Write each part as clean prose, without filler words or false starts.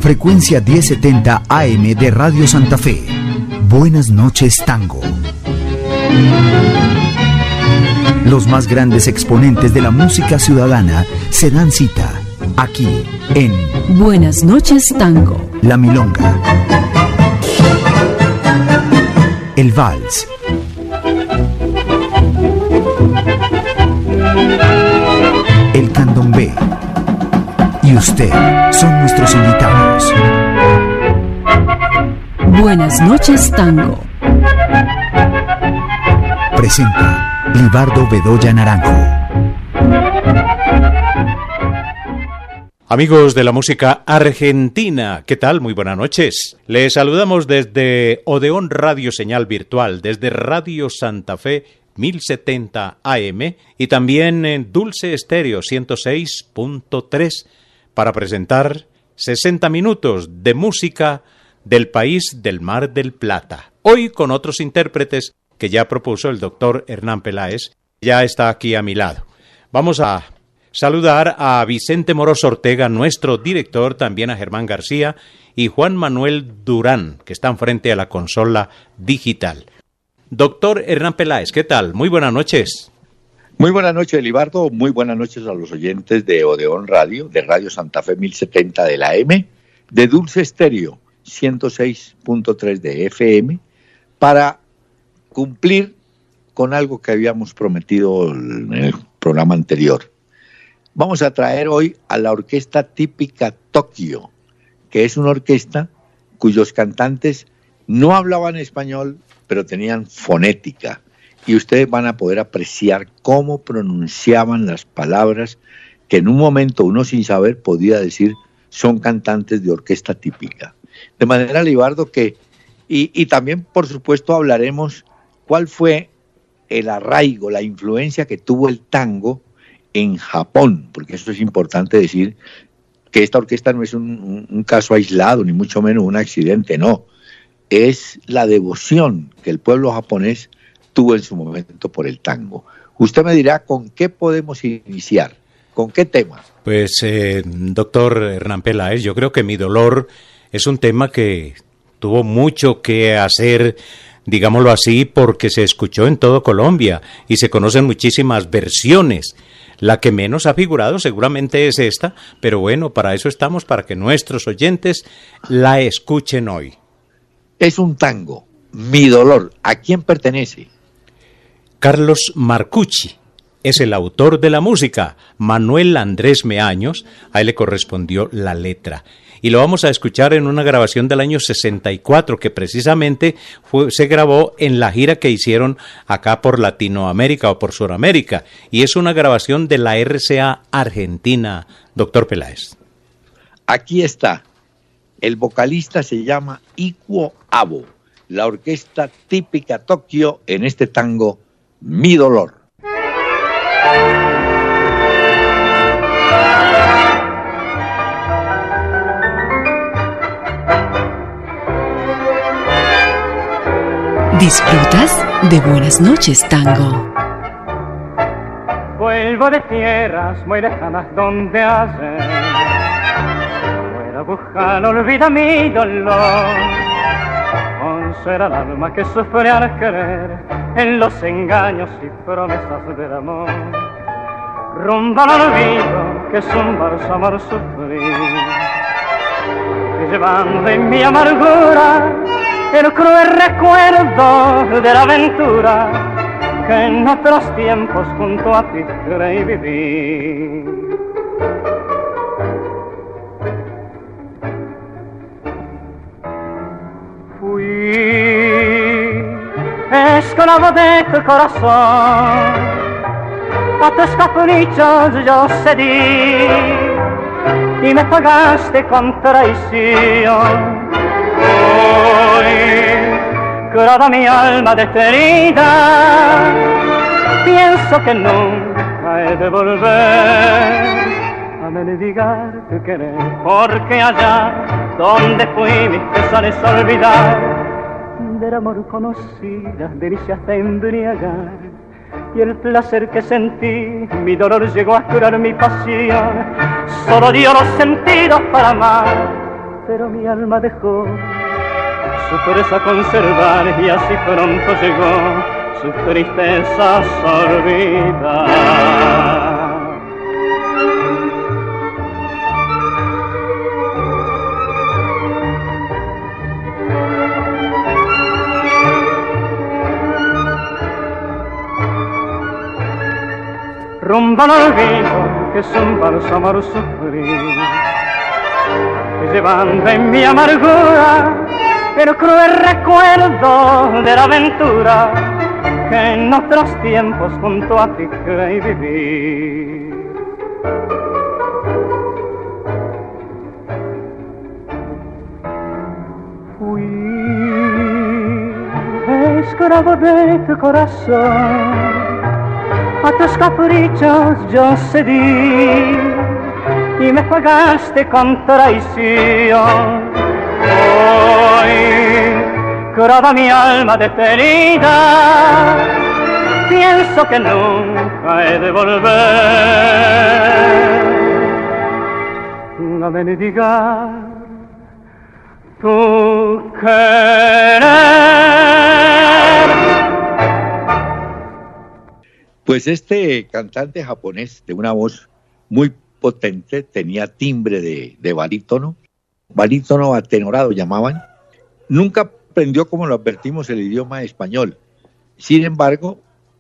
frecuencia 1070 AM de Radio Santa Fe. Buenas noches, Tango. Los más grandes exponentes de la música ciudadana se dan cita aquí en Buenas noches, Tango. La Milonga, el Vals, el Candombe y usted son nuestros invitados. Buenas noches, Tango. Presenta Libardo Bedoya Naranjo. Amigos de la música argentina, ¿qué tal? Muy buenas noches. Les saludamos desde Odeón Radio Señal Virtual, desde Radio Santa Fe 1070 AM y también en Dulce Estéreo 106.3 para presentar 60 minutos de música del país del Mar del Plata. Hoy con otros intérpretes que ya propuso el doctor Hernán Peláez, ya está aquí a mi lado. Vamos a saludar a Vicente Moroso Ortega, nuestro director, también a Germán García y Juan Manuel Durán, que están frente a la consola digital. Doctor Hernán Peláez, ¿qué tal? Muy buenas noches. Muy buenas noches, Libardo. Muy buenas noches a los oyentes de Odeón Radio, de Radio Santa Fe 1070 de la M, de Dulce Estéreo 106.3 de FM, para cumplir con algo que habíamos prometido en el programa anterior. Vamos a traer hoy a la orquesta típica Tokio, que es una orquesta cuyos cantantes no hablaban español, pero tenían fonética. Y ustedes van a poder apreciar cómo pronunciaban las palabras que en un momento uno sin saber podía decir son cantantes de orquesta típica. De manera, Libardo, que... Y también, por supuesto, hablaremos cuál fue el arraigo, la influencia que tuvo el tango en Japón, porque eso es importante decir que esta orquesta no es un caso aislado, ni mucho menos un accidente, no. Es la devoción que el pueblo japonés tuvo en su momento por el tango. Usted me dirá con qué podemos iniciar, con qué tema. Pues, doctor Hernán Peláez, yo creo que Mi Dolor es un tema que tuvo mucho que hacer, digámoslo así, porque se escuchó en todo Colombia y se conocen muchísimas versiones. La que menos ha figurado seguramente es esta, pero bueno, para eso estamos, para que nuestros oyentes la escuchen hoy. Es un tango, Mi Dolor. ¿A quién pertenece? Carlos Marcucci es el autor de la música. Manuel Andrés Meaños, a él le correspondió la letra. Y lo vamos a escuchar en una grabación del año 64, que precisamente se grabó en la gira que hicieron acá por Latinoamérica o por Sudamérica. Y es una grabación de la RCA Argentina, doctor Peláez. Aquí está. El vocalista se llama Ikuo Abo. La orquesta típica Tokio en este tango, Mi Dolor. ¿Disfrutas de Buenas noches, Tango? Vuelvo de tierras muy lejanas donde hace fuera buscar, olvida mi dolor. Consuela el alma que sufre al querer en los engaños y promesas del amor. Rumbo al olvido que es un bálsamo al sufrir, y llevando en mi amargura el cruel recuerdo de la aventura que en otros tiempos junto a ti creí vivir. Fui esclavo de tu corazón, a tus caprichos yo cedí y me pagaste con traición. Curada mi alma detenida, pienso que nunca he de volver a mendigar tu querer, porque allá donde fui mis pesares olvidar, del amor conocida, delicias de embriagar, y el placer que sentí, mi dolor llegó a curar mi pasión. Solo dio los sentidos para amar, pero mi alma dejó su presa a conservar y así pronto llegó su tristeza olvidar. Rumba al olvido, que es un bálsamo al sufrir, que llevando en mi amargura el cruel recuerdo de la aventura que en otros tiempos junto a ti creí vivir. Fui esclavo de tu corazón, a tus caprichos yo cedí y me pagaste con traición. Hoy, curada mi alma detenida, pienso que nunca he de volver a mendigar tu querer. Pues este cantante japonés de una voz muy potente, tenía timbre de barítono atenorado llamaban, nunca aprendió, como lo advertimos, el idioma español. Sin embargo,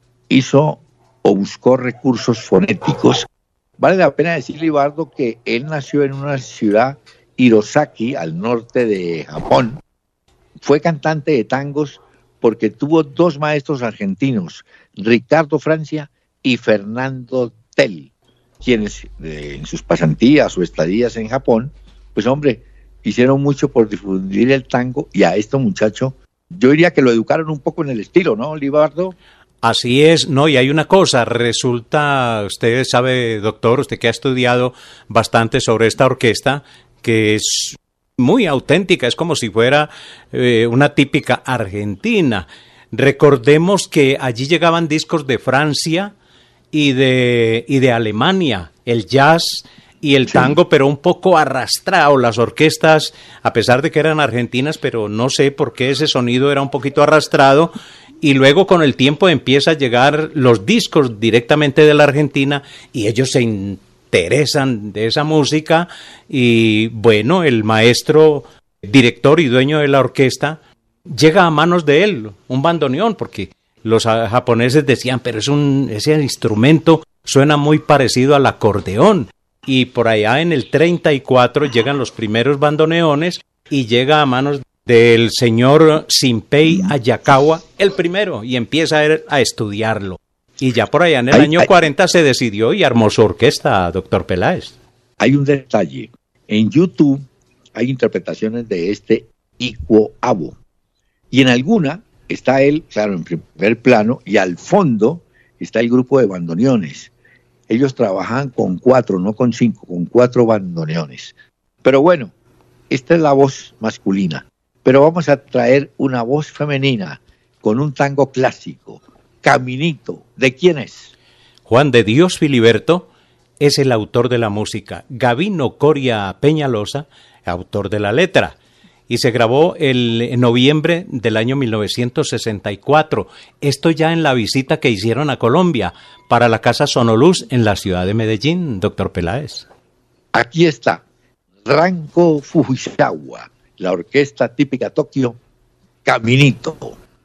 hizo o buscó recursos fonéticos. Vale la pena decir, Libardo, que él nació en una ciudad, Hirosaki, al norte de Japón. Fue cantante de tangos porque tuvo dos maestros argentinos, Ricardo Francia y Fernando Tell, quienes en sus pasantías o estadías en Japón, pues hombre, hicieron mucho por difundir el tango, y a este muchacho, yo diría que lo educaron un poco en el estilo, ¿no, Libardo? Así es, no, y hay una cosa, resulta, usted sabe, doctor, usted que ha estudiado bastante sobre esta orquesta, que es muy auténtica, es como si fuera una típica argentina. Recordemos que allí llegaban discos de Francia y de Alemania, el jazz y el tango, pero un poco arrastrado. Las orquestas, a pesar de que eran argentinas, pero no sé por qué ese sonido era un poquito arrastrado, y luego con el tiempo empieza a llegar los discos directamente de la Argentina y ellos se interesan de esa música, y bueno, el maestro, director y dueño de la orquesta, llega a manos de él un bandoneón, porque los japoneses decían, pero ese instrumento suena muy parecido al acordeón, y por allá en el 34 llegan los primeros bandoneones y llega a manos del señor Shinpei Hayakawa, el primero, y empieza a estudiarlo. Y ya por allá en el año 40 se decidió y armó su orquesta, doctor Peláez. Hay un detalle. En YouTube hay interpretaciones de este Ikuo Abo. Y en alguna está él, claro, en primer plano, y al fondo está el grupo de bandoneones. Ellos trabajan con 4, no con 5, con 4 bandoneones. Pero bueno, esta es la voz masculina. Pero vamos a traer una voz femenina con un tango clásico, Caminito. ¿De quién es? Juan de Dios Filiberto es el autor de la música. Gavino Coria Peñalosa, autor de la letra. Y se grabó en noviembre del año 1964. Esto ya en la visita que hicieron a Colombia para la Casa Sonoluz en la ciudad de Medellín, doctor Peláez. Aquí está, Ranko Fujisawa, la orquesta típica Tokio, Caminito.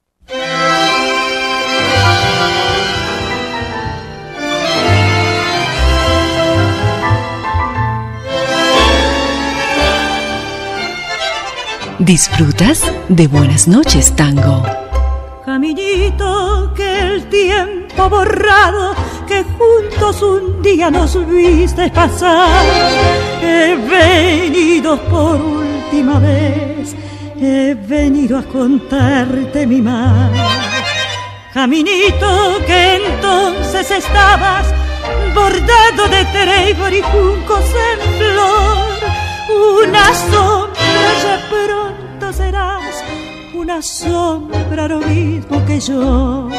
¿Disfrutas de Buenas noches, Tango? Caminito que el tiempo ha borrado, que juntos un día nos viste pasar. He venido por última vez, he venido a contarte mi mal. Caminito que entonces estabas bordado de trébol y juncos en flor. Una sombra ya pronto serás, una sombra lo mismo que yo.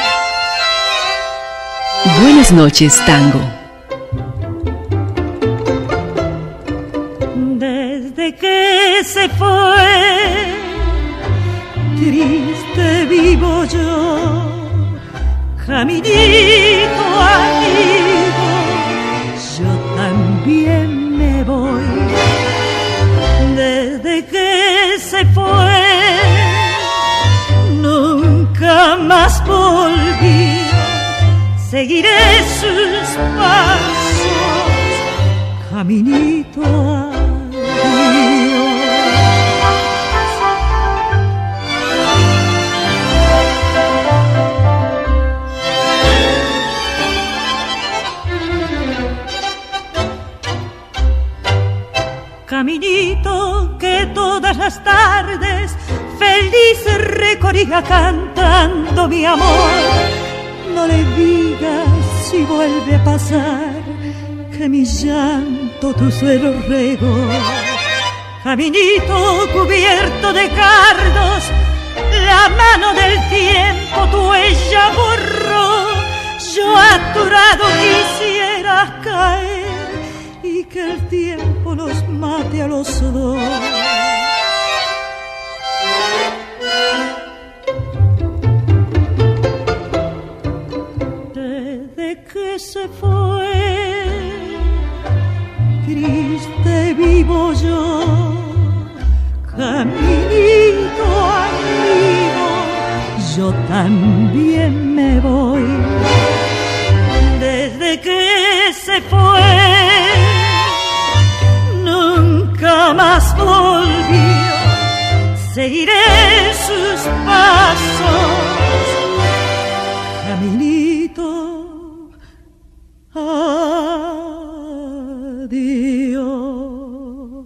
Buenas noches, Tango. Desde que que se fue, triste vivo yo, caminito amigo, yo también me voy. Desde que se fue, nunca más volví, seguiré sus pasos, caminito adiós. Caminito que todas las tardes feliz recorría cantando mi amor. No le digas si vuelve a pasar que mi llanto tu suelo regó. Caminito cubierto de cardos, la mano del tiempo tu huella borró. Yo a tu lado quisiera caer y que el tiempo nos mate a los dos. Desde que se fue, triste vivo yo, caminito amigo, yo también me voy. Desde que se fue, nunca más volvió, seguiré sus pasos, caminito adiós.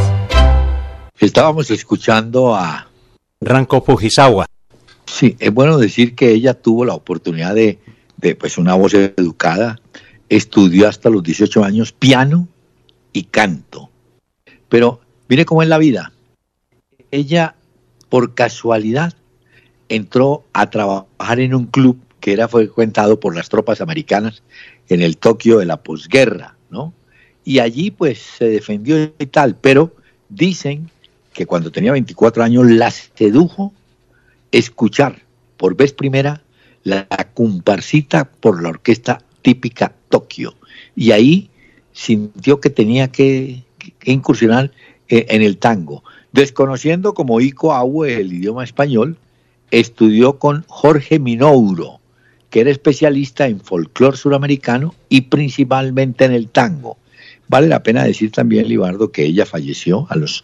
Estábamos escuchando a Ranko Fujisawa. Sí, es bueno decir que ella tuvo la oportunidad de pues una voz educada, estudió hasta los 18 años piano y canto. Pero mire cómo es la vida. Ella, por casualidad, entró a trabajar en un club que era frecuentado por las tropas americanas en el Tokio de la posguerra, ¿no? Y allí pues se defendió y tal, pero dicen que cuando tenía 24 años la sedujo escuchar por vez primera la comparsita por la orquesta típica Tokio. Y ahí sintió que tenía que incursionar en el tango. Desconociendo como Iko Aue el idioma español, estudió con Jorge Minauro, que era especialista en folclore suramericano y principalmente en el tango. Vale la pena decir también, Libardo, que ella falleció a los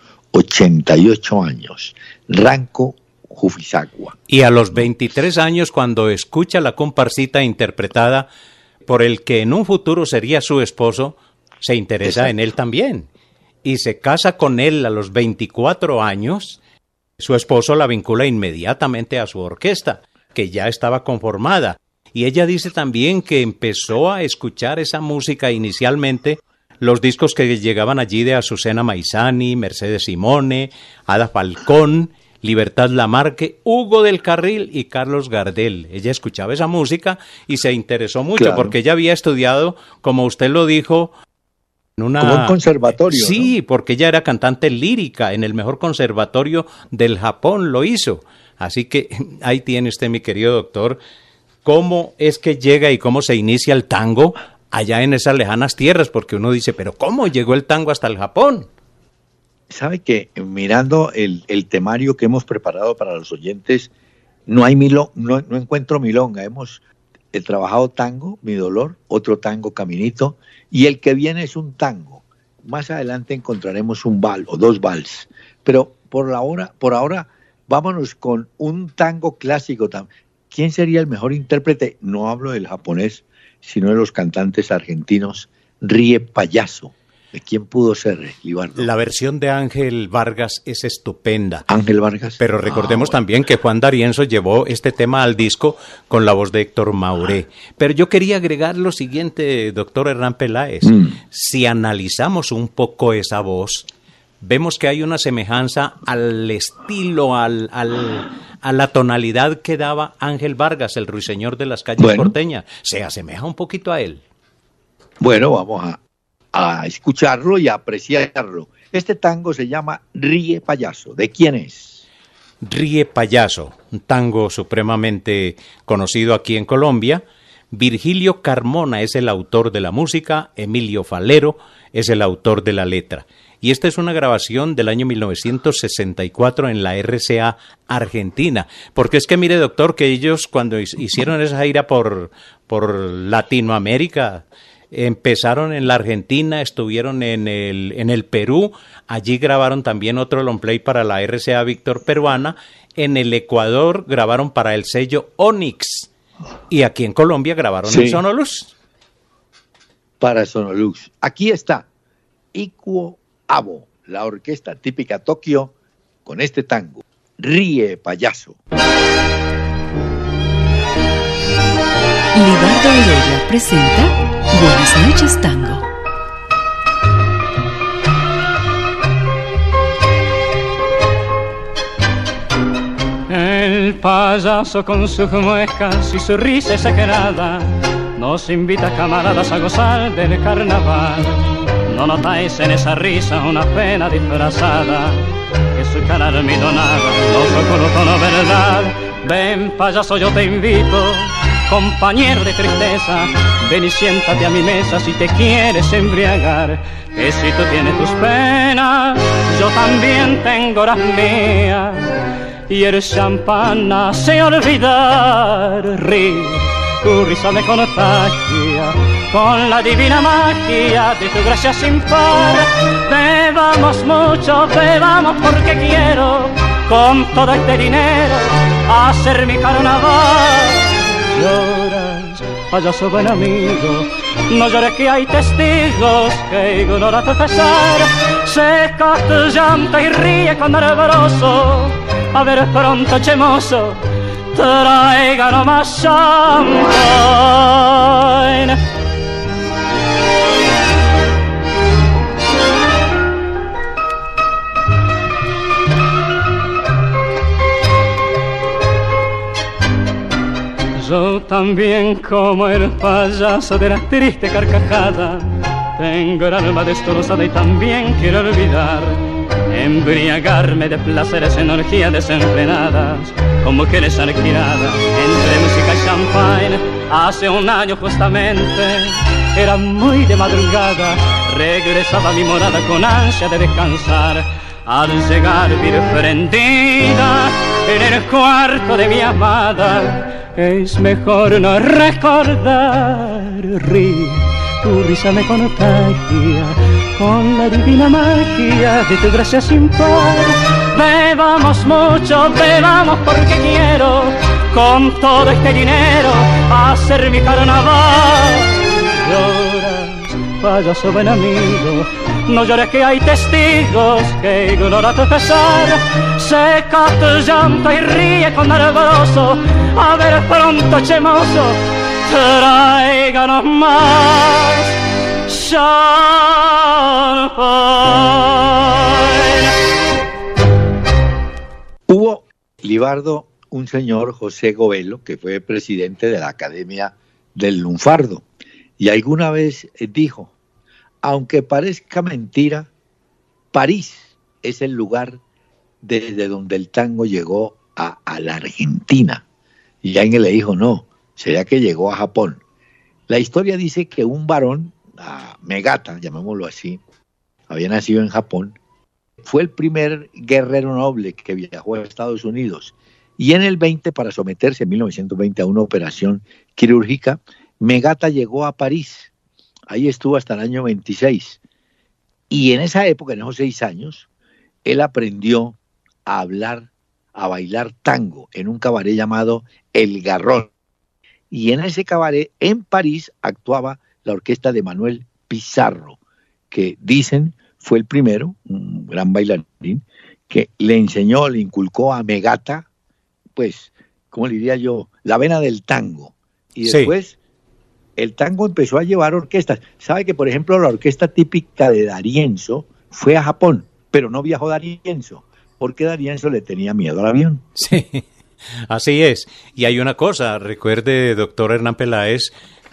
88 años. Ranko Fujisawa. Y a los 23 años, cuando escucha la comparsita interpretada por el que en un futuro sería su esposo, se interesa Exacto. en él también. Y se casa con él a los 24 años. Su esposo la vincula inmediatamente a su orquesta, que ya estaba conformada. Y ella dice también que empezó a escuchar esa música inicialmente, los discos que llegaban allí de Azucena Maizani, Mercedes Simone, Ada Falcón, Libertad Lamarque, Hugo del Carril y Carlos Gardel. Ella escuchaba esa música y se interesó mucho claro. porque ella había estudiado, como usted lo dijo, como un conservatorio. Sí, ¿no? porque ella era cantante lírica, en el mejor conservatorio del Japón lo hizo. Así que ahí tiene usted, mi querido doctor, cómo es que llega y cómo se inicia el tango allá en esas lejanas tierras, porque uno dice, pero ¿cómo llegó el tango hasta el Japón? Sabe que mirando el temario que hemos preparado para los oyentes, no encuentro milonga. Hemos trabajado tango, Mi Dolor, otro tango, Caminito, y el que viene es un tango. Más adelante encontraremos un vals o dos vals, pero por ahora vámonos con un tango clásico. ¿Quién sería el mejor intérprete? No hablo del japonés, sino de los cantantes argentinos. Ríe Payaso. ¿De quién pudo ser, Libardo? La versión de Ángel Vargas es estupenda. Ángel Vargas. Pero recordemos también que Juan D'Arienzo llevó este tema al disco con la voz de Héctor Mauré. Pero yo quería agregar lo siguiente, doctor Hernán Peláez. Si analizamos un poco esa voz, vemos que hay una semejanza al estilo, a la tonalidad que daba Ángel Vargas, el ruiseñor de las calles porteñas. Se asemeja un poquito a él. Bueno, vamos a a escucharlo y a apreciarlo. Este tango se llama Ríe Payaso. ¿De quién es? Ríe Payaso, un tango supremamente conocido aquí en Colombia. Virgilio Carmona es el autor de la música, Emilio Falero es el autor de la letra. Y esta es una grabación del año 1964 en la RCA Argentina. Porque es que mire, doctor, que ellos cuando hicieron esa gira por Latinoamérica, empezaron en la Argentina, estuvieron en el Perú, allí grabaron también otro long play para la RCA Víctor Peruana, en el Ecuador grabaron para el sello Onyx y aquí en Colombia grabaron en Sonolux. Para Sonolux. Aquí está Ikuo Abo, la orquesta típica Tokio, con este tango, Ríe Payaso. Libardo Heredia presenta Buenas noches, Tango. El payaso con sus muecas y su risa exagerada nos invita, camaradas, a gozar del carnaval. No notáis en esa risa una pena disfrazada, que su cara almidonada nos oculta una verdad. Ven, payaso, yo te invito, compañero de tristeza, ven y siéntate a mi mesa si te quieres embriagar. Que si tú tienes tus penas, yo también tengo las mías, y el champán hace olvidar. Ríe, tu risa me contagia con la divina magia de tu gracia sin par. Bebamos mucho, bebamos porque quiero con todo este dinero hacer mi carnaval. Lloras, payaso buen amigo, no llores que hay testigos que ignoran tu pesar. Seca tu llanto y ríe con ardoroso, a ver pronto, chemoso, traigan más champán. Yo también, como el payaso de la triste carcajada, tengo el alma destrozada y también quiero olvidar, embriagarme de placeres en orgías desenfrenadas, con mujeres alquiladas entre música y champagne. Hace un año justamente, era muy de madrugada, regresaba a mi morada con ansia de descansar. Al llegar vi prendida en el cuarto de mi amada, es mejor no recordar. Ríe, tu risa me contagia con la divina magia de tu gracia sin par. Bebamos mucho, bebamos porque quiero con todo este dinero hacer mi carnaval. Lloras, payaso buen amigo, no llores que hay testigos que ignoran tu pesar. Seca tu llanto y ríe con ardoroso, a ver pronto, chemoso, tráiganos más champán. Hubo, Libardo, un señor, José Govelo, que fue presidente de la Academia del Lunfardo, y alguna vez dijo: aunque parezca mentira, París es el lugar desde donde el tango llegó a la Argentina. Y alguien le dijo: no, sería que llegó a Japón. La historia dice que un varón, Megata, llamémoslo así, había nacido en Japón, fue el primer guerrero noble que viajó a Estados Unidos. Y en el 20, para someterse en 1920 a una operación quirúrgica, Megata llegó a París. Ahí estuvo hasta el año 26. Y en esa época, en esos 6 años, él aprendió a hablar, a bailar tango en un cabaret llamado El Garrón. Y en ese cabaret, en París, actuaba la orquesta de Manuel Pizarro, que dicen fue el primero, un gran bailarín, que le enseñó, le inculcó a Megata, pues, ¿cómo le diría yo?, la vena del tango. Y después el tango empezó a llevar orquestas. ¿Sabe que, por ejemplo, la orquesta típica de D'Arienzo fue a Japón, pero no viajó D'Arienzo, porque D'Arienzo le tenía miedo al avión? Sí, así es. Y hay una cosa, recuerde, doctor Hernán Peláez,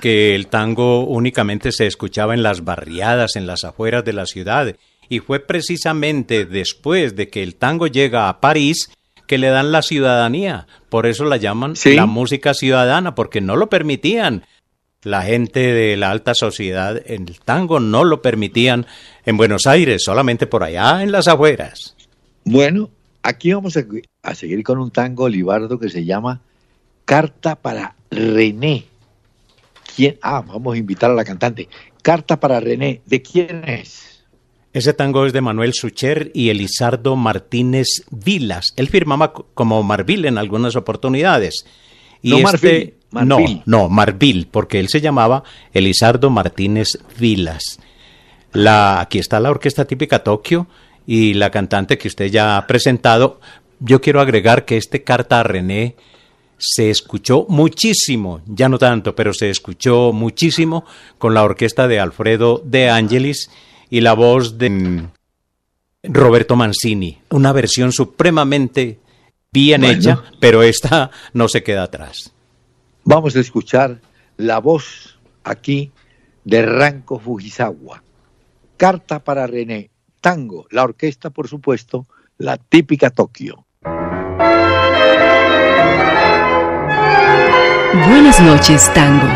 que el tango únicamente se escuchaba en las barriadas, en las afueras de la ciudad, y fue precisamente después de que el tango llega a París que le dan la ciudadanía. Por eso la llaman la música ciudadana, porque no lo permitían. La gente de la alta sociedad, en el tango no lo permitían en Buenos Aires, solamente por allá en las afueras. Bueno, aquí vamos a seguir con un tango, Libardo, que se llama Carta para René. ¿Quién? Vamos a invitar a la cantante. Carta para René, ¿de quién es? Ese tango es de Manuel Sucher y Elizardo Martínez Vilas. Él firmaba como Marvil en algunas oportunidades. Y no Marfil. No, Marvil, porque él se llamaba Elizardo Martínez Vilas. Aquí está la Orquesta Típica Tokio y la cantante que usted ya ha presentado. Yo quiero agregar que Carta a René se escuchó muchísimo, ya no tanto, pero se escuchó muchísimo con la orquesta de Alfredo De Angelis y la voz de Roberto Mancini. Una versión supremamente bien hecha, pero esta no se queda atrás. Vamos a escuchar la voz aquí de Ranko Fujisawa. Carta para René, tango, la orquesta, por supuesto, la Típica Tokio. Buenas noches, tango.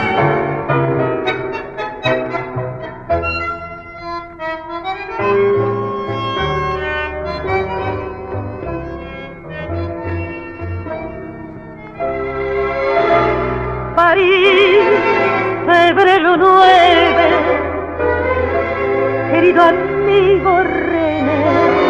París, febrero 9, querido amigo René,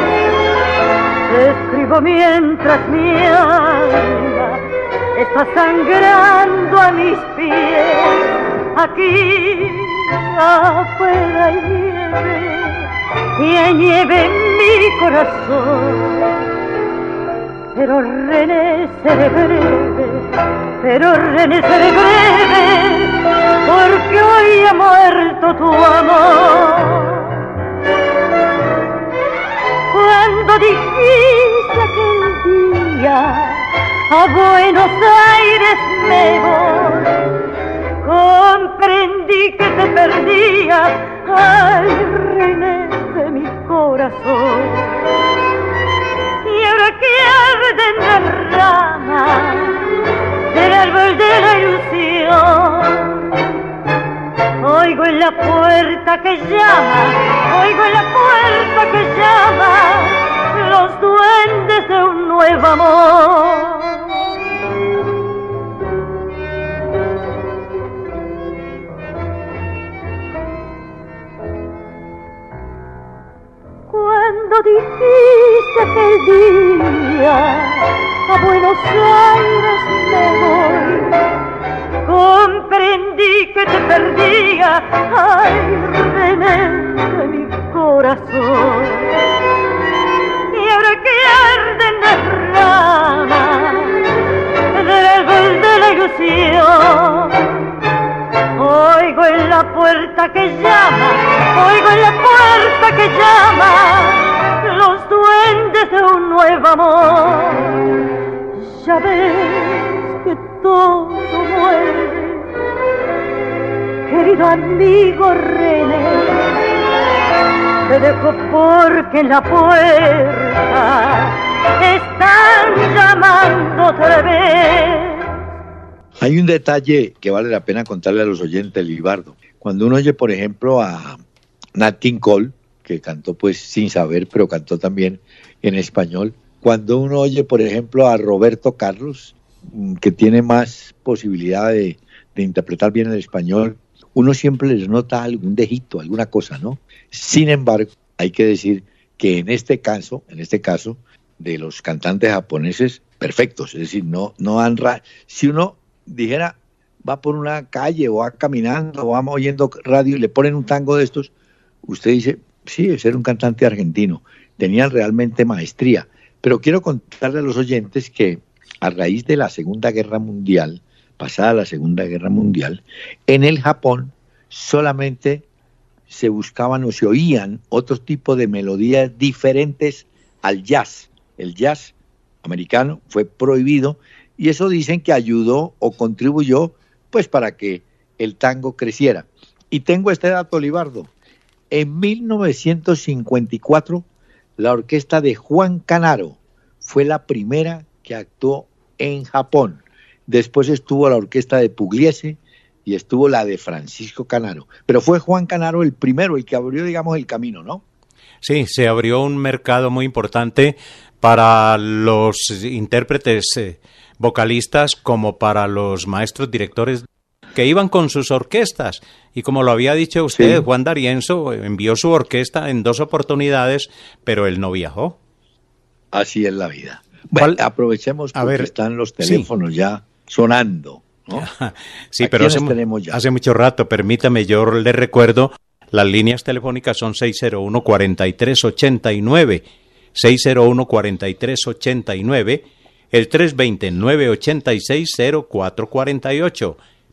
te escribo mientras mi alma está sangrando a mis pies. Aquí afuera hay nieve y hay nieve en mi corazón. Pero René, seré breve, porque hoy ha muerto tu amor. Cuando dijiste aquel día a Buenos Aires me voy, comprendí que te perdía, ay René de mi corazón. Y ahora que arden las ramas del árbol de la ilusión, oigo en la puerta que llama, oigo en la puerta que llama los duendes de un nuevo amor. Cuando dijiste aquel día a Buenos Aires me voy, comprendí que te perdía, ay René de mi corazón. Y ahora que arden las ramas del árbol de la ilusión, oigo en la puerta que llama, oigo en la puerta que llama los duendes de un nuevo amor. Ya ves que todo muere, querido amigo René, te dejo porque en la puerta están llamando otra vez. Hay un detalle que vale la pena contarle a los oyentes, Libardo. Cuando uno oye, por ejemplo, a Nat King Cole, que cantó pues sin saber, pero cantó también en español. Cuando uno oye, por ejemplo, a Roberto Carlos, que tiene más posibilidad de interpretar bien el español, uno siempre les nota algún dejito, alguna cosa, ¿no? Sin embargo, hay que decir que en este caso, de los cantantes japoneses, perfectos, es decir, no han... Si uno dijera, va por una calle o va caminando o vamos oyendo radio y le ponen un tango de estos, usted dice, sí, ese era un cantante argentino, tenían realmente maestría. Pero quiero contarle a los oyentes que a raíz de la Segunda Guerra Mundial, pasada la Segunda Guerra Mundial, en el Japón solamente se buscaban o se oían otro tipo de melodías diferentes al jazz. El jazz americano fue prohibido y eso dicen que ayudó o contribuyó pues para que el tango creciera. Y tengo este dato, Libardo. En 1954, la orquesta de Juan Canaro fue la primera que actuó en Japón. Después estuvo la orquesta de Pugliese y estuvo la de Francisco Canaro. Pero fue Juan Canaro el primero, el que abrió, digamos, el camino, ¿no? Sí, se abrió un mercado muy importante para los intérpretes vocalistas como para los maestros directores que iban con sus orquestas. Y como lo había dicho usted, sí, Juan D'Arienzo envió su orquesta en 2 oportunidades, pero él no viajó. Así es la vida. Bueno, aprovechemos porque están los teléfonos ya sonando, ¿no? Sí, pero hace mucho rato, permítame, yo le recuerdo, las líneas telefónicas son 601-4389, 601-4389, el 320-986-0448,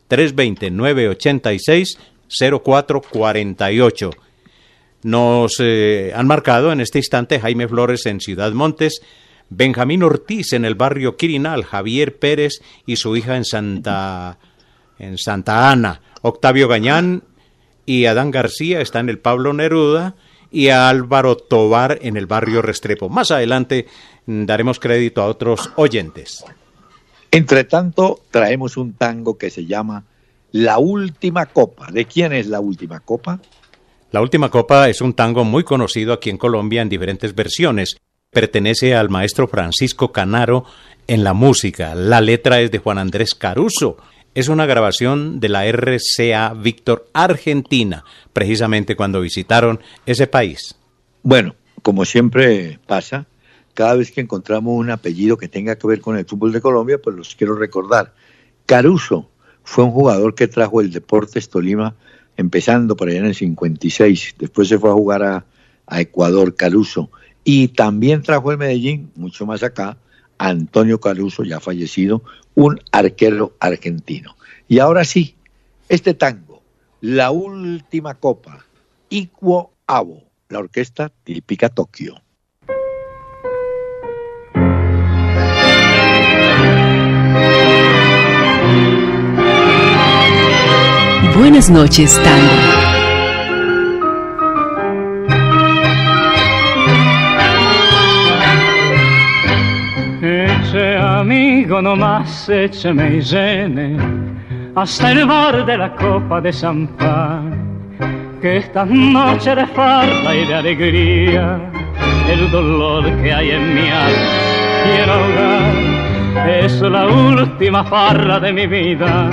320-986-0448. Nos han marcado en este instante Jaime Flores en Ciudad Montes, Benjamín Ortiz en el barrio Quirinal, Javier Pérez y su hija en Santa Ana, Octavio Gañán y Adán García está en el Pablo Neruda y a Álvaro Tobar en el barrio Restrepo. Más adelante daremos crédito a otros oyentes. Entre tanto, traemos un tango que se llama La Última Copa. ¿De quién es La Última Copa? La Última Copa es un tango muy conocido aquí en Colombia en diferentes versiones. Pertenece al maestro Francisco Canaro en la música. La letra es de Juan Andrés Caruso. Es una grabación de la RCA Víctor Argentina, precisamente cuando visitaron ese país. Bueno, como siempre pasa, cada vez que encontramos un apellido que tenga que ver con el fútbol de Colombia, pues los quiero recordar. Caruso fue un jugador que trajo el Deportes Tolima empezando por allá en el 56. Después se fue a jugar a Ecuador, Caruso. Y también trajo el Medellín, mucho más acá, Antonio Caruso, ya fallecido, un arquero argentino. Y ahora sí, este tango, La Última Copa, Ikuo Abo, la orquesta típica Tokio. Buenas noches, tango. Amigo, nomás écheme y llene hasta el borde de la copa de champán, que esta noche de farda y de alegría, el dolor que hay en mi alma quiero ahogar. Es la última farra de mi vida,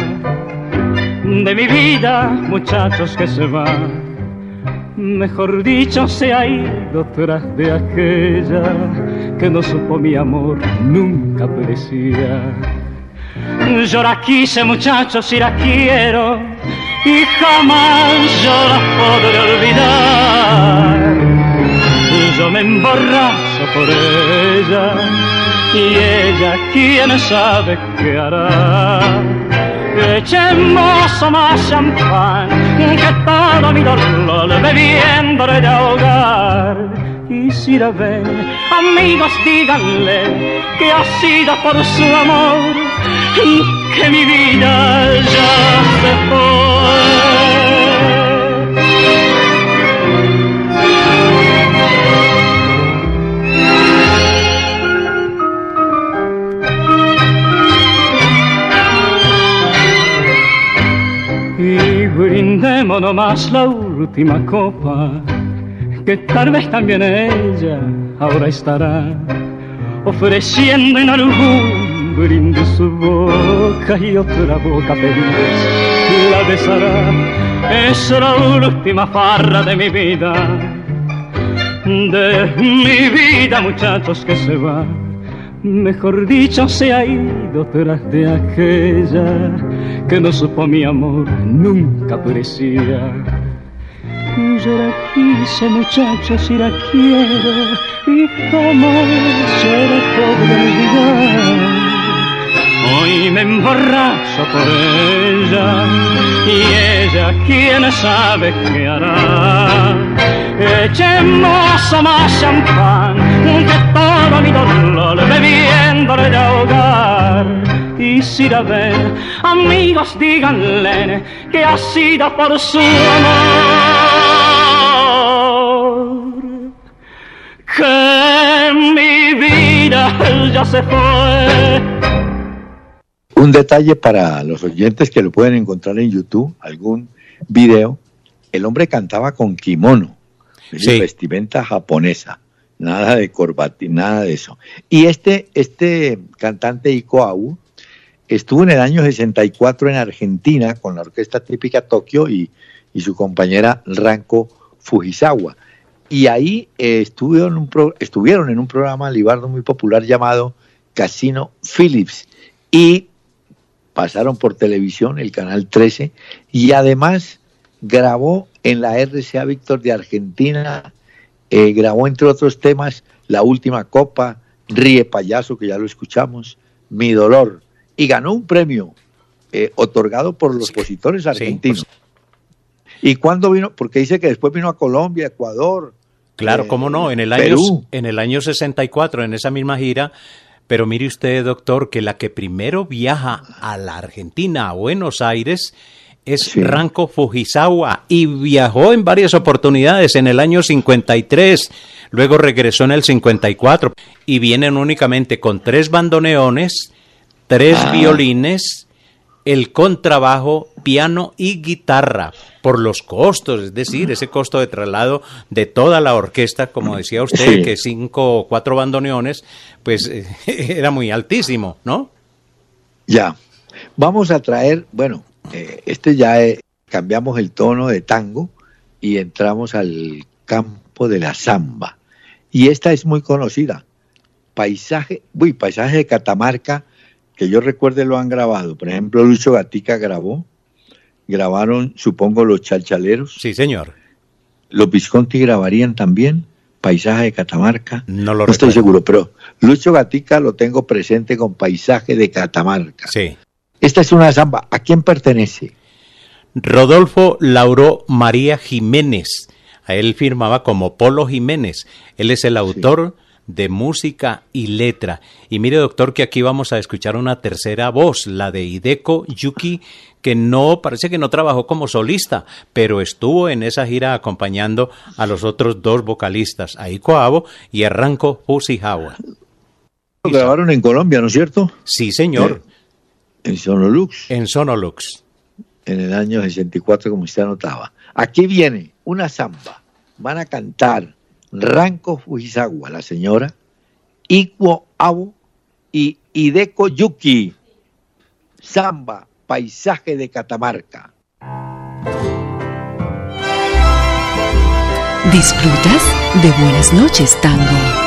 muchachos, que se van. Mejor dicho, se ha ido tras de aquella que no supo mi amor, nunca parecía. Yo la quise, muchachos, y la quiero, y jamás yo la podré olvidar. Yo me emborracho por ella, y ella, quién sabe qué hará. Echemos más champán, que todo mi dolor bebiéndole de ahogar. Y si la ven, amigos, díganle que ha sido por su amor que mi vida ya se fue. Y brindemos nomás la última copa, que tal vez también ella ahora estará ofreciendo en algún brinde su boca, y otra boca feliz la besará. Es la última farra de mi vida, muchachos, que se va. Mejor dicho, se ha ido tras de aquella que no supo mi amor, nunca parecía. Yo la quise, muchachos, y la quiero, y jamás yo la podré olvidar. Hoy me emborracho por ella, y ella, quién sabe qué hará. Echemos más champán, que todo mi dolor bebiéndole de ahogar. Y si la ven, amigos díganle que ha sido por su amor que mi vida ya se fue. Un detalle para los oyentes que lo pueden encontrar en YouTube, algún video, el hombre cantaba con kimono, sí, vestimenta japonesa, nada de corbatín, nada de eso. Y este cantante Iko Abu estuvo en el año 64 en Argentina con la orquesta típica Tokio y su compañera Ranko Fujisawa. Y ahí estuvieron en un programa Libardo muy popular llamado Casino Phillips y pasaron por televisión, el canal 13, y además grabó en la RCA Víctor de Argentina, grabó entre otros temas La Última Copa, Ríe Payaso, que ya lo escuchamos, Mi Dolor, y ganó un premio otorgado por los compositores argentinos. Sí, pues. ¿Y cuándo vino? Porque dice que después vino a Colombia, Ecuador. Claro, cómo no, en el año 64, en esa misma gira. Pero mire usted, doctor, que la que primero viaja a la Argentina, a Buenos Aires, es Ranko Fujisawa, y viajó en varias oportunidades en el año 53, luego regresó en el 54, y vienen únicamente con 3 bandoneones, 3 violines, el contrabajo, piano y guitarra, por los costos, es decir, ese costo de traslado de toda la orquesta, como decía usted, que 5 o 4 bandoneones, pues era muy altísimo, ¿no? Ya, vamos a traer, bueno, cambiamos el tono de tango y entramos al campo de la samba, y esta es muy conocida, Paisaje de Catamarca, que yo recuerde lo han grabado, por ejemplo Lucho Gatica grabaron, supongo, los Chalchaleros. Sí, señor. Los Visconti grabarían también Paisaje de Catamarca. No estoy seguro, pero Lucho Gatica lo tengo presente con Paisaje de Catamarca. Sí. Esta es una samba. ¿A quién pertenece? Rodolfo Lauro María Jiménez. A él firmaba como Polo Jiménez. Él es el autor de música y letra. Y mire, doctor, que aquí vamos a escuchar una tercera voz, la de Hideko Yuki, que parece que no trabajó como solista, pero estuvo en esa gira acompañando a los otros 2 vocalistas, a Iko Abu y a Ranko Fujisawa. Lo grabaron en Colombia, ¿no es cierto? Sí, señor. En Sonolux. En Sonolux. En el año 64, como usted anotaba. Aquí viene una samba. Van a cantar Ranko Fujisawa, la señora, Iko Abu y Hideko Yuki. Samba, Paisaje de Catamarca. ¿Disfrutas de Buenas noches, Tango?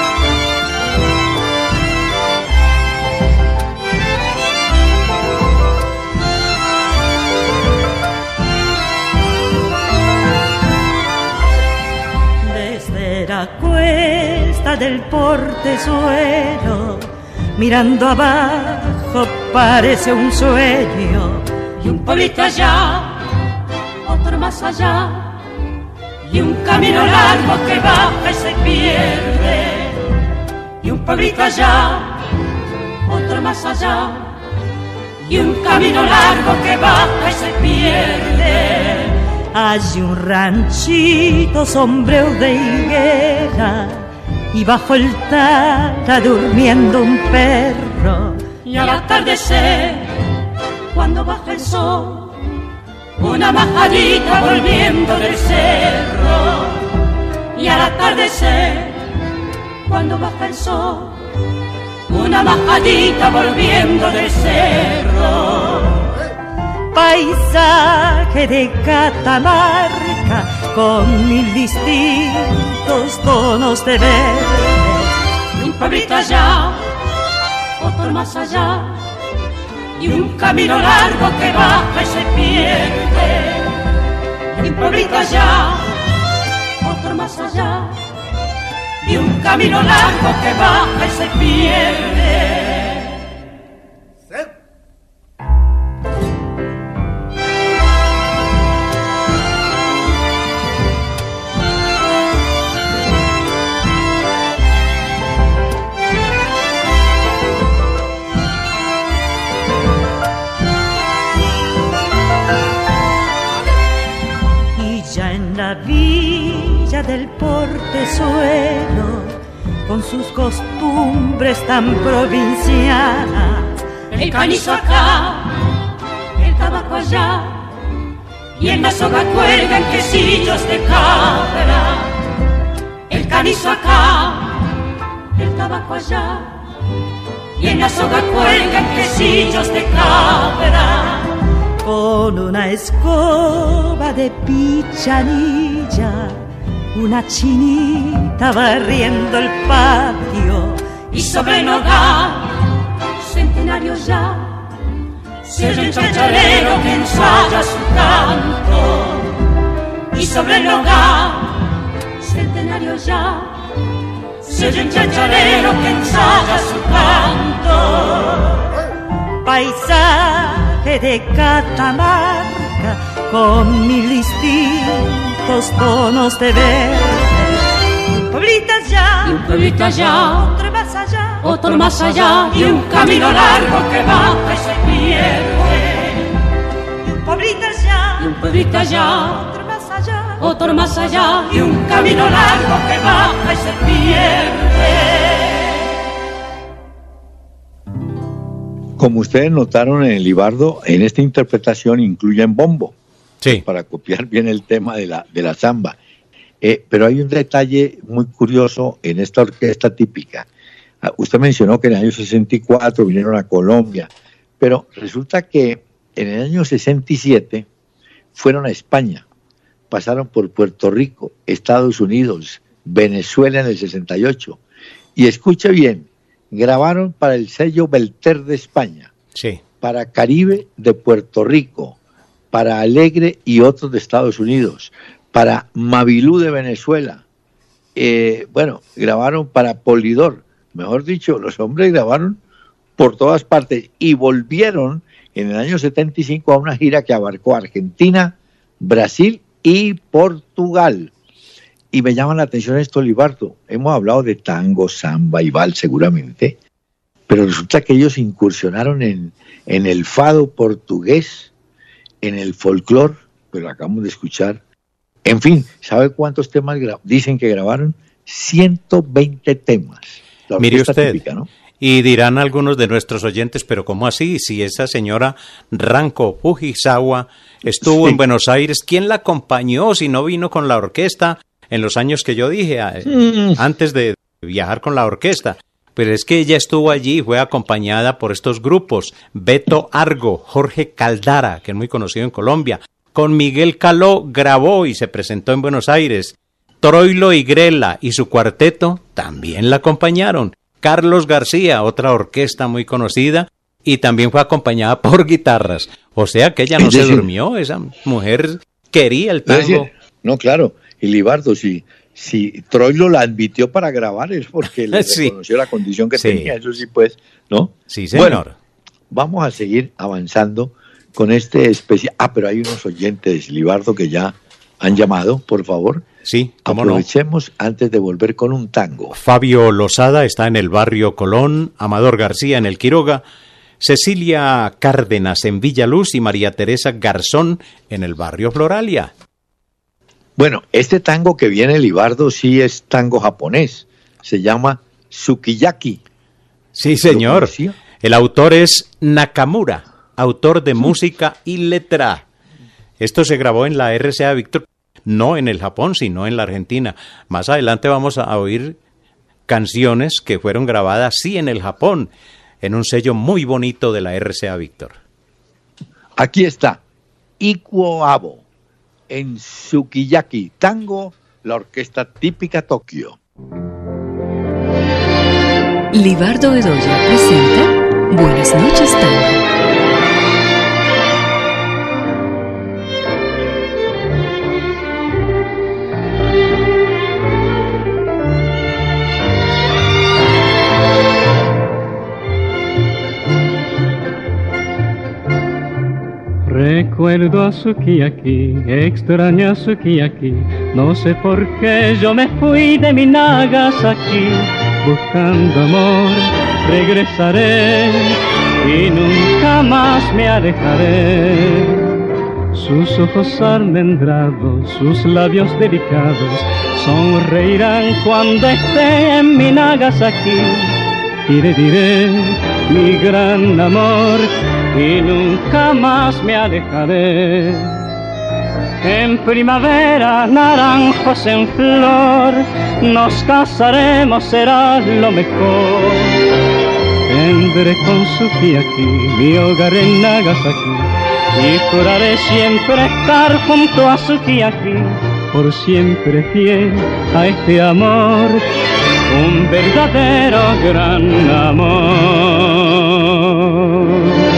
Desde la cuesta del portezuelo, mirando abajo parece un sueño, y un pueblito allá, otro más allá, y un camino largo que baja y se pierde, y un pueblito allá, otro más allá, y un camino largo que baja y se pierde. Hay un ranchito sombrero de higuera, y bajo el tala durmiendo un perro, y al atardecer, cuando baja el sol, una majadita volviendo del cerro, y al atardecer, cuando baja el sol, una majadita volviendo del cerro. Paisaje de Catamarca con 1000 distintos tonos de verde, y un pueblito allá, otro más allá, y un camino largo que baja y se pierde, y un pueblito allá, otro más allá, y un camino largo que baja y se pierde. suelo, con sus costumbres tan provincianas. El canizo acá, el tabaco allá, y en la soga cuelgan quesillos de cabra. El canizo acá, el tabaco allá, y en la soga cuelgan quesillos de cabra. Con una escoba de pichanilla, una chinita barriendo el patio, y sobre el hogar, centenario ya, se oye un chacharero que ensaya su canto. Y sobre el hogar, centenario ya, se oye un chacharero que ensaya su canto. Paisaje de Catamarca con mil distintos tonos de verde. Un pueblito allá, y un pueblito allá, otro más allá, otro más allá, y un camino largo que baja y se pierde. y un pueblito allá, Y un pueblito allá, otro más allá, otro más allá, y un camino largo que baja y se pierde. Como ustedes notaron en el Libardo, en esta interpretación incluyen bombo, Sí. para copiar bien el tema de la samba. Pero hay un detalle muy curioso en esta orquesta típica. Usted mencionó que en el año 64 vinieron a Colombia, pero resulta que en el año 67 fueron a España, pasaron por Puerto Rico, Estados Unidos, Venezuela en el 68, y escuche bien, grabaron para el sello Belter de España, Sí. para Caribe de Puerto Rico, para Alegre y otros de Estados Unidos, para Mavilú de Venezuela. Bueno, grabaron para Polidor. Mejor dicho, los hombres grabaron por todas partes y volvieron en el año 75 a una gira que abarcó Argentina, Brasil y Portugal. Y me llama la atención esto, Libardo. Hemos hablado de tango, samba y vals seguramente, pero resulta que ellos incursionaron en el fado portugués, en el folclore, pero acabamos de escuchar. En fin, ¿sabe cuántos temas dicen que grabaron? 120 temas. La Mire orquesta usted, típica, ¿no? y dirán algunos de nuestros oyentes, pero ¿cómo así? Si esa señora Ranko Fujisawa estuvo Sí. en Buenos Aires, ¿quién la acompañó si no vino con la orquesta en los años que yo dije, antes de viajar con la orquesta? Pero es que ella estuvo allí y fue acompañada por estos grupos: Beto Argo, Jorge Caldara, que es muy conocido en Colombia, con Miguel Caló grabó y se presentó en Buenos Aires. Troilo y Grela y su cuarteto también la acompañaron. Carlos García, otra orquesta muy conocida, y también fue acompañada por guitarras. O sea que ella no se durmió, esa mujer quería el tango. No, claro, y Libardo, si Troilo la admitió para grabar es porque le Sí. reconoció la condición que Sí. tenía, eso sí, pues, ¿no? Sí, señor. Bueno, vamos a seguir avanzando con este especial. Pero hay unos oyentes, Libardo, que ya han llamado, por favor. Sí, cómo no. Aprovechemos antes de volver con un tango. Fabio Lozada está en el barrio Colón, Amador García en el Quiroga, Cecilia Cárdenas en Villaluz y María Teresa Garzón en el barrio Floralia. Bueno, este tango que viene, Libardo, sí es tango japonés. Se llama Sukiyaki. Sí, señor. ¿Lo conocía? El autor es Nakamura, autor de música y letra. Esto se grabó en la RCA Víctor, no en el Japón, sino en la Argentina. Más adelante vamos a oír canciones que fueron grabadas, sí, en el Japón, en un sello muy bonito de la RCA Víctor. Aquí está, Ikuo Abo, en Sukiyaki, tango, la orquesta típica Tokio. Libardo Bedoya presenta Buenas noches, tango. Recuerdo a Sukiyaki, extraño a Sukiyaki, no sé por qué yo me fui de mi Nagasaki, buscando amor, regresaré y nunca más me alejaré. sus ojos almendrados, sus labios delicados, sonreirán cuando esté en mi Nagasaki. Y le diré mi gran amor y nunca más me alejaré. En primavera, naranjos en flor, nos casaremos, será lo mejor. Tendré con Sukiyaki mi hogar en Nagasaki y juraré siempre estar junto a Sukiyaki, por siempre fiel a este amor, un verdadero gran amor.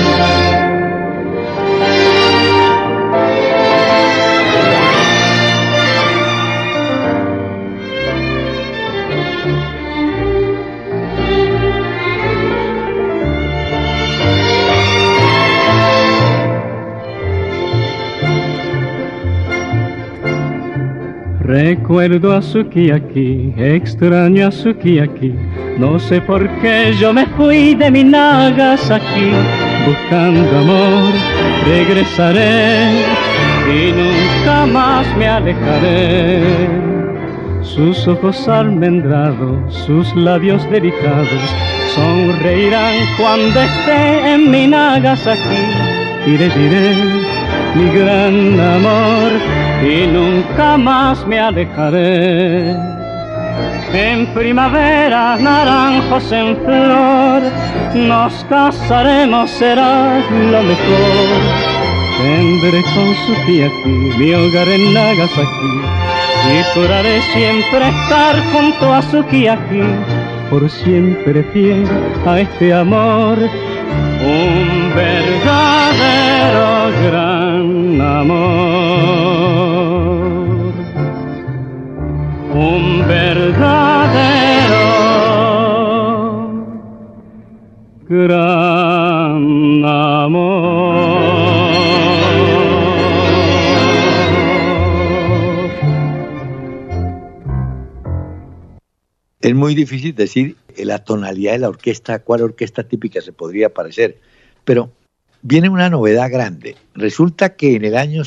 Recuerdo a Sukiyaki, extraño a Sukiyaki, no sé por qué yo me fui de mi Nagasaki. Buscando amor, regresaré y nunca más me alejaré. Sus ojos almendrados, sus labios delicados, sonreirán cuando esté en mi Nagasaki. Y le diré mi gran amor y nunca más me alejaré. En primavera, naranjos en flor, nos casaremos, será lo mejor. Tendré con Sukiyaki mi hogar en Nagasaki y juraré siempre estar junto a Sukiyaki, por siempre fiel a este amor, un verdadero gran amor, un verdadero gran amor. Es muy difícil decir la tonalidad de la orquesta, a cuál orquesta típica se podría parecer, pero viene una novedad grande. Resulta que en el año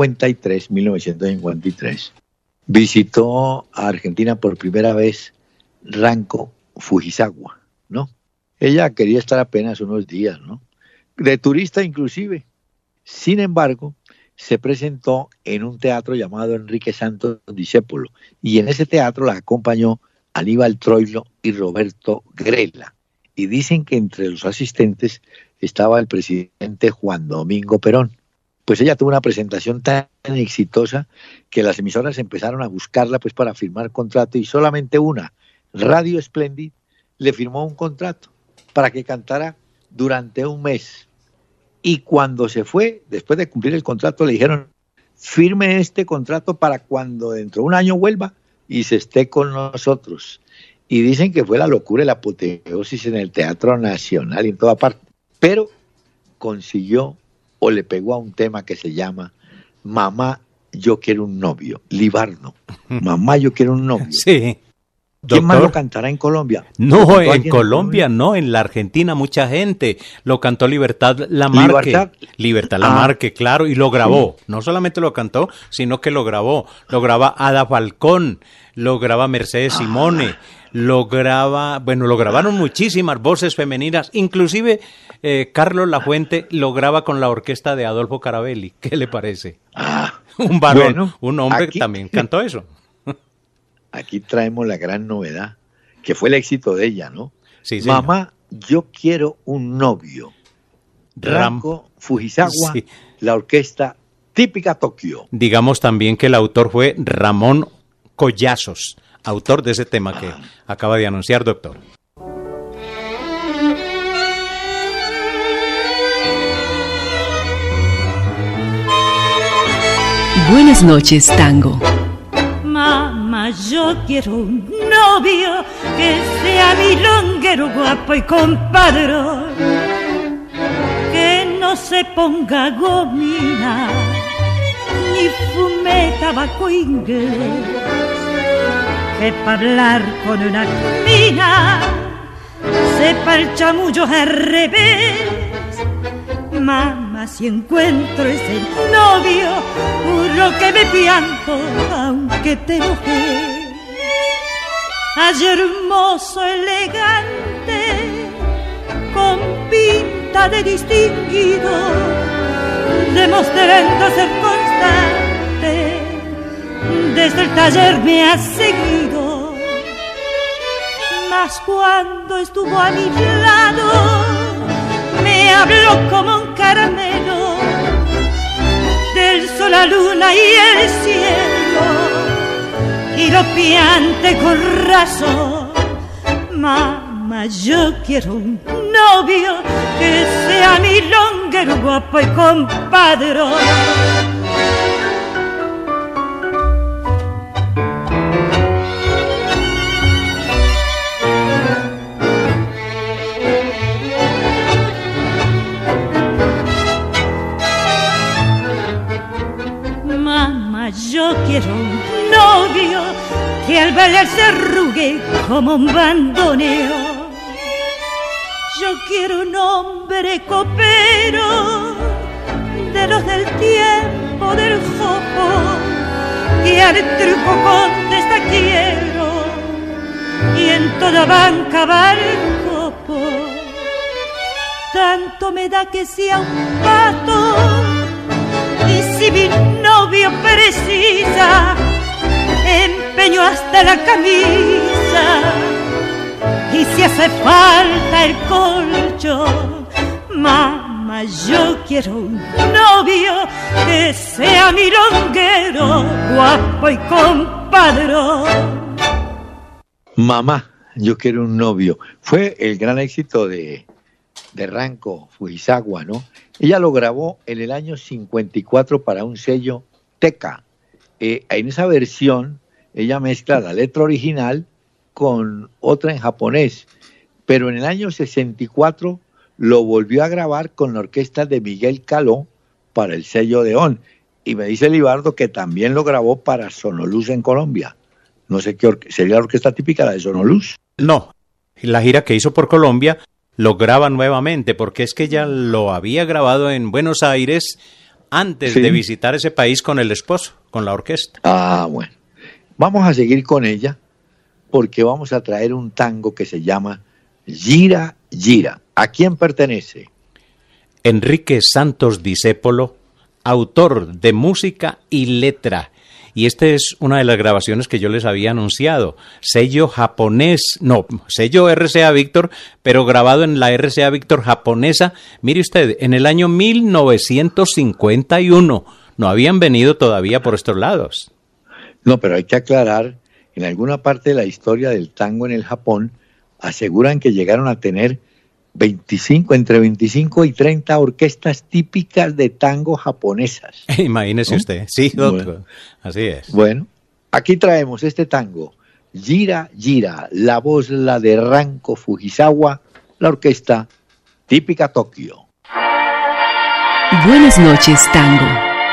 1953, visitó a Argentina por primera vez Ranko Fujisawa, ¿no? Ella quería estar apenas unos días, ¿no? De turista inclusive. Sin embargo, se presentó en un teatro llamado Enrique Santos Discépolo, y en ese teatro la acompañó Aníbal Troilo y Roberto Grela. Y dicen que entre los asistentes estaba el presidente Juan Domingo Perón. Pues ella tuvo una presentación tan exitosa que las emisoras empezaron a buscarla pues para firmar contrato, y solamente una, Radio Splendid, le firmó un contrato para que cantara durante un mes. Y cuando se fue, después de cumplir el contrato, le dijeron: firme este contrato para cuando dentro de un año vuelva y se esté con nosotros. Y dicen que fue la locura y la apoteosis en el Teatro Nacional y en toda parte. Pero consiguió, o le pegó a un tema que se llama Mamá, yo quiero un novio. Libardo, Mamá, yo quiero un novio. Sí. ¿Quién más lo cantará en Colombia? No, en Colombia no, en la Argentina mucha gente. Lo cantó Libertad Lamarque. Libertad Lamarque, claro, y lo grabó. Sí. No solamente lo cantó, sino que lo grabó. Lo graba Ada Falcón, lo graba Mercedes Simone, lo grabaron muchísimas voces femeninas. Inclusive Carlos Lafuente lo graba con la orquesta de Adolfo Carabelli. ¿Qué le parece? Un varón, bueno, un hombre que también cantó eso. Aquí traemos la gran novedad, que fue el éxito de ella, ¿no? Sí, Mamá, yo quiero un novio. Ranko Fujisawa, sí. La orquesta típica Tokio. Digamos también que el autor fue Ramón Collazos, autor de ese tema que acaba de anunciar, doctor. Buenas noches, tango. Mamá, yo quiero un novio que sea milonguero, guapo y compadrón, que no se ponga gomina ni fume tabaco inglés, que para hablar con una mina sepa el chamullo al revés. Mamá, Mamá, si encuentro ese novio, juro que me pianto aunque te enojé. Ay, hermoso, elegante, con pinta de distinguido, demostrando ser constante, desde el taller me ha seguido. Mas cuando estuvo a mi lado, me habló como un caramelo del sol, la luna y el cielo, y lo piante con razón. Mamá, yo quiero un novio que sea milonguero, guapo y compadrón. Yo quiero un novio que al bailar se arrugue como un bandoneo. Yo quiero un hombre copero, de los del tiempo del jopo, que al truco contesta quiero, y en toda banca va el copo. Tanto me da que sea un pato, y si mi novio precisa, empeño hasta la camisa, y si hace falta el colchón. Mamá, yo quiero un novio que sea milonguero, guapo y compadrón. Mamá, yo quiero un novio. Fue el gran éxito de Ranko Fujisawa, ¿no? Ella lo grabó en el año 54 para un sello Teca. En esa versión, ella mezcla la letra original con otra en japonés, pero en el año 64 lo volvió a grabar con la orquesta de Miguel Caló para el sello Odeón. Y me dice Libardo que también lo grabó para Sonoluz en Colombia. No sé qué sería la orquesta típica, la de Sonoluz. No, la gira que hizo por Colombia lo graba nuevamente, porque es que ya lo había grabado en Buenos Aires antes de visitar ese país con el esposo, con la orquesta. Ah, bueno. Vamos a seguir con ella, porque vamos a traer un tango que se llama Gira, Gira. ¿A quién pertenece? Enrique Santos Discépolo, autor de música y letra. Y esta es una de las grabaciones que yo les había anunciado. Sello japonés, no, sello RCA Víctor, pero grabado en la RCA Víctor japonesa. Mire usted, en el año 1951. No habían venido todavía por estos lados. No, pero hay que aclarar, en alguna parte de la historia del tango en el Japón, aseguran que llegaron a tener entre 25 y 30 orquestas típicas de tango japonesas. Imagínese, ¿no? Usted, sí, doctor, bueno, así es. Bueno, aquí traemos este tango, Gira, Gira, la voz la de Ranko Fujisawa, la orquesta Típica Tokio. Buenas noches, tango.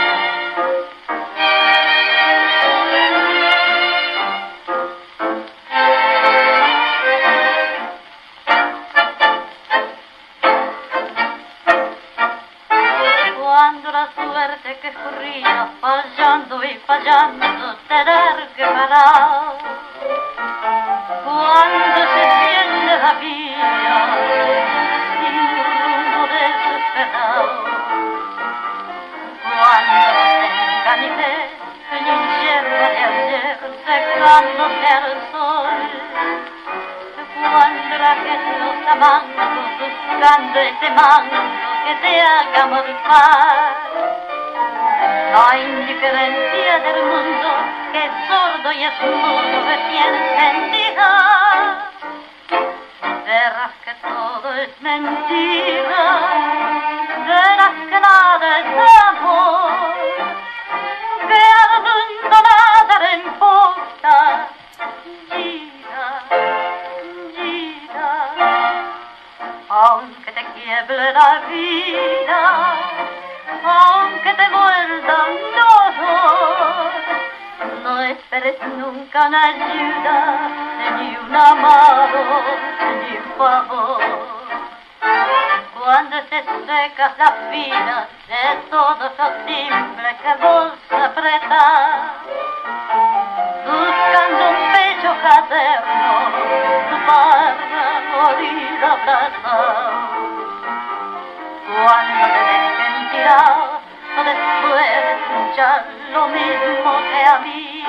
Fallando tener que parar cuando se tiende la vida sin rumbo desesperado, cuando no tenga ni fe ni hierba de ayer secándose al sol, cuando la gente los amando buscando ese mango que te haga morfar. La indiferencia del mundo que es sordo y es mudo recién sentida. Verás que todo es mentira, verás que nada es amor, que al mundo nada le importa. Gira, gira, aunque te quiebre la vida, aunque te muerda un dolor, no esperes nunca una ayuda, ni un amado, ni un favor. Cuando se secas las vidas abrazados. Cuando te dejen tirado, después de escuchar lo mismo que a mí.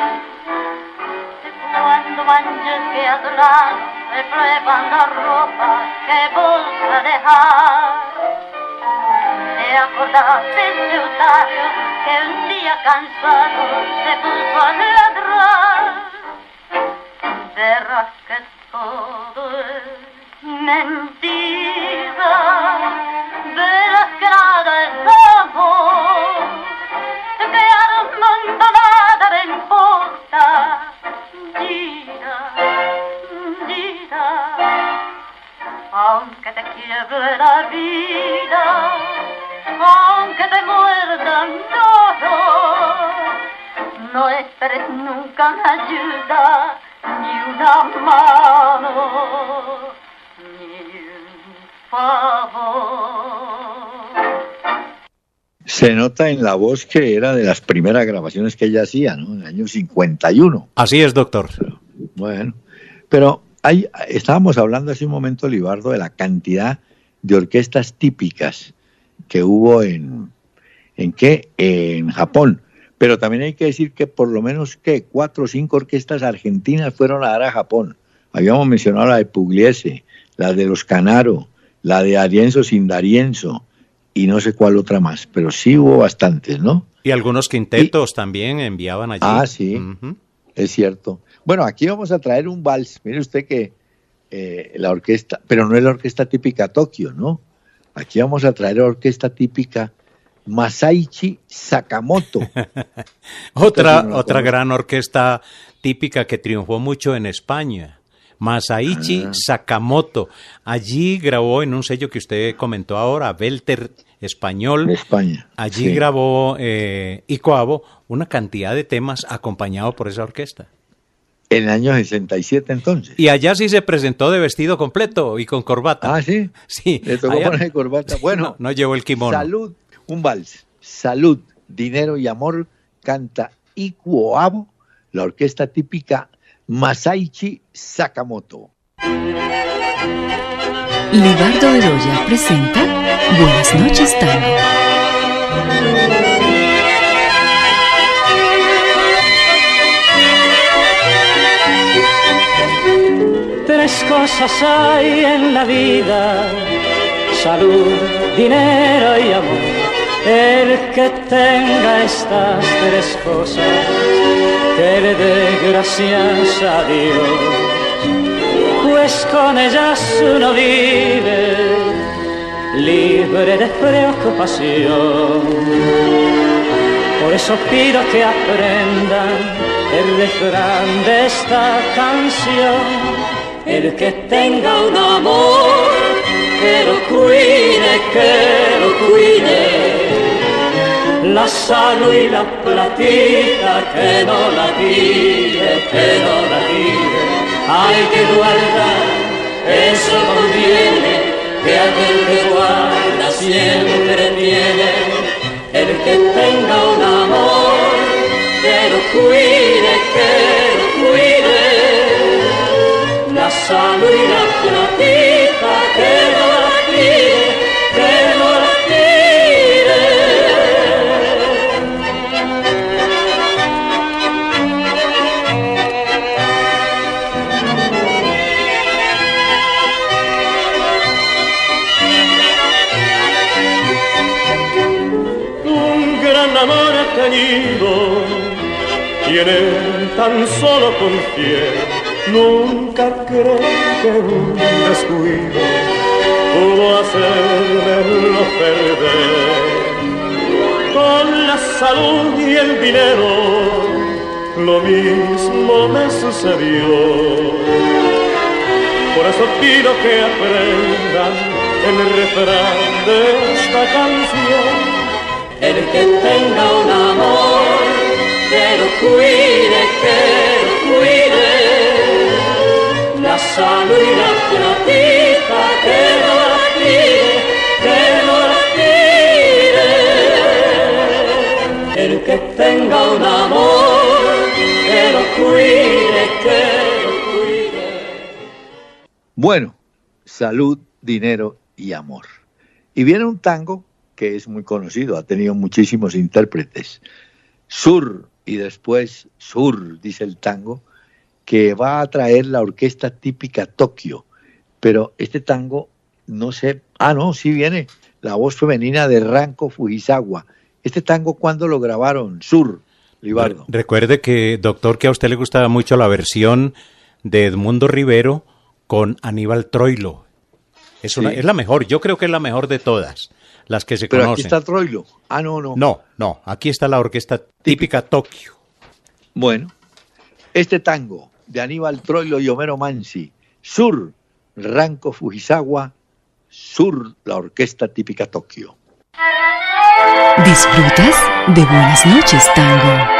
Cuando manches que a tu lado te prueban la ropa que vos a dejar. ¿Te acordás de ese otario que un día cansado se puso a ladrar? Verás que todo es mentira, verás que nada es amor, que al mundo nada le importa. Aunque te quiebre la vida, aunque te muerdan dolor, no esperes nunca una ayuda, ni una mano, ni un favor. Se nota en la voz que era de las primeras grabaciones que ella hacía, ¿no? En el año 51. Así es, doctor. Bueno, pero estábamos hablando hace un momento, Libardo, de la cantidad de orquestas típicas que hubo en Japón. Pero también hay que decir que por lo menos 4 o 5 orquestas argentinas fueron a dar a Japón. Habíamos mencionado la de Pugliese, la de los Canaro, la de Arienzo Sindarienzo y no sé cuál otra más, pero sí hubo bastantes, ¿no? Y algunos quintetos también enviaban allí. Ah, sí, es cierto. Bueno, aquí vamos a traer un vals. Mire usted que la orquesta, pero no es la orquesta típica Tokio, ¿no? Aquí vamos a traer la orquesta típica Masaichi Sakamoto. otra gran orquesta típica que triunfó mucho en España. Masaichi Sakamoto. Allí grabó en un sello que usted comentó ahora, Belter Español. España. Allí sí. grabó Icoabo una cantidad de temas acompañado por esa orquesta. En el año 67 entonces. Y allá sí se presentó de vestido completo y con corbata. Ah, ¿sí? Sí. Le tocó poner corbata. Bueno, no llevó el kimono. Salud, un vals. Salud, dinero y amor, canta Icoabo, la orquesta típica Masaichi Sakamoto. Libardo Bedoya presenta Buenas noches, Tango. Tres cosas hay en la vida: salud, dinero y amor. El que tenga estas tres cosas, que le dé gracias a Dios, pues con ellas uno vive libre de preocupación. Por eso pido que aprendan el refrán de esta canción: el que tenga un amor, que lo cuide, la salud y la platita, que no la tire, hay que guardar, eso conviene, que aquel que guarda siempre tiene. El que tenga un amor, que lo cuide, la salud y la platita, que no la tire, tiene tan solo confiar, nunca cree que un descuido pudo hacerlo perder. Con la salud y el dinero lo mismo me sucedió. Por eso pido que aprendan el refrán de esta canción: el que tenga un amor, que lo cuide, la salud y la platita, que no la tire, el que tenga un amor, que lo cuide, Bueno, salud, dinero y amor. Y viene un tango que es muy conocido, ha tenido muchísimos intérpretes. Sur y después Sur, dice el tango, que va a traer la orquesta típica Tokio. Pero este tango, no sé, sí viene la voz femenina de Ranko Fujisawa. Este tango, ¿cuándo lo grabaron? Sur, Libardo. Recuerde que, doctor, que a usted le gustaba mucho la versión de Edmundo Rivero con Aníbal Troilo. Es la mejor, yo creo que es la mejor de todas las que se conocen. Pero aquí está Troilo. No. No, aquí está la orquesta típica Tokio. Bueno, este tango de Aníbal Troilo y Homero Mansi, Sur, Ranko Fujisawa, Sur, la orquesta típica Tokio. ¿Disfrutas de Buenas noches, Tango?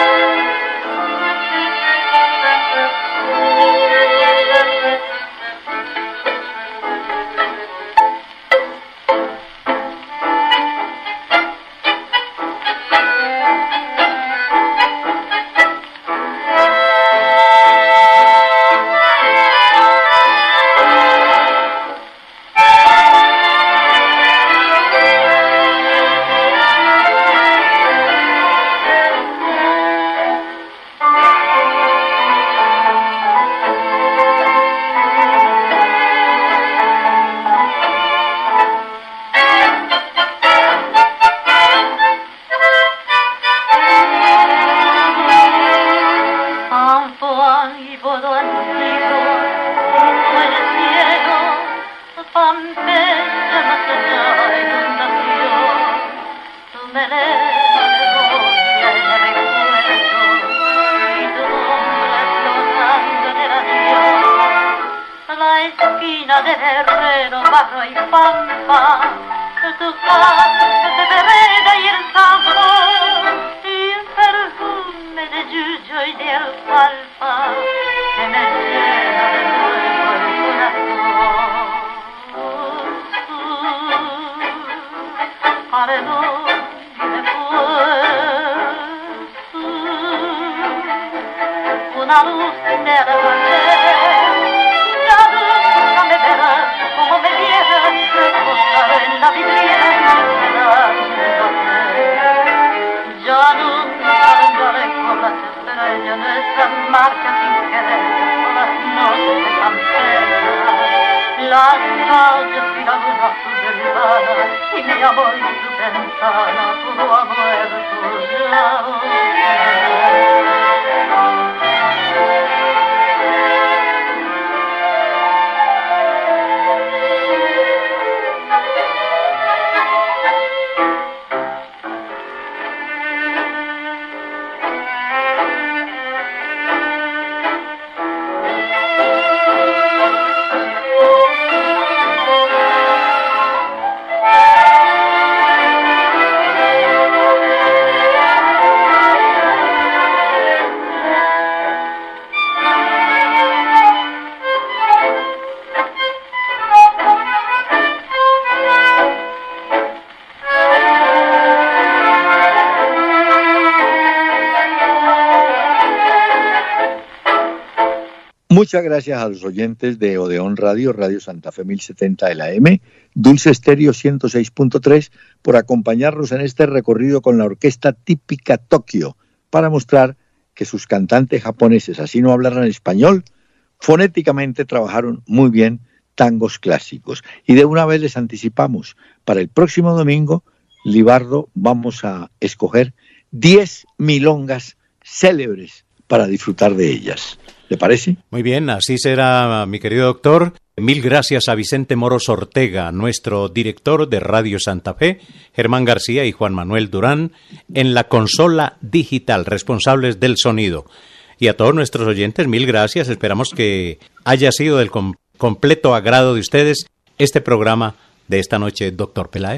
Muchas gracias a los oyentes de Odeón Radio, Radio Santa Fe 1070 de la M, Dulce Estéreo 106.3, por acompañarnos en este recorrido con la orquesta típica Tokio, para mostrar que sus cantantes japoneses, así no hablaran español, fonéticamente trabajaron muy bien tangos clásicos. Y de una vez les anticipamos, para el próximo domingo, Libardo, vamos a escoger 10 milongas célebres para disfrutar de ellas. ¿Le parece? Muy bien, así será, mi querido doctor. Mil gracias a Vicente Moros Ortega, nuestro director de Radio Santa Fe, Germán García y Juan Manuel Durán, en la consola digital, responsables del sonido. Y a todos nuestros oyentes, mil gracias. Esperamos que haya sido del completo agrado de ustedes este programa de esta noche, doctor Peláez.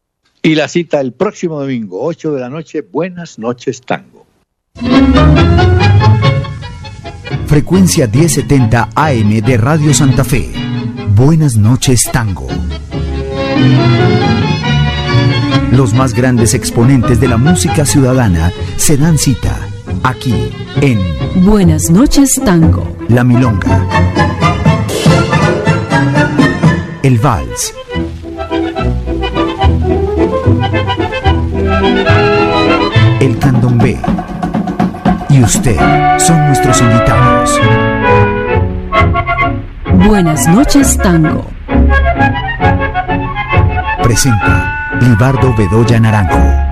Y la cita el próximo domingo, 8 de la noche, Buenas noches, Tango. Frecuencia 1070 AM de Radio Santa Fe. Buenas noches, Tango. Los más grandes exponentes de la música ciudadana se dan cita aquí en Buenas noches, Tango. La Milonga. El vals. El candombe y usted son nuestros invitados. Buenas noches, tango. Presenta Libardo Bedoya Naranjo.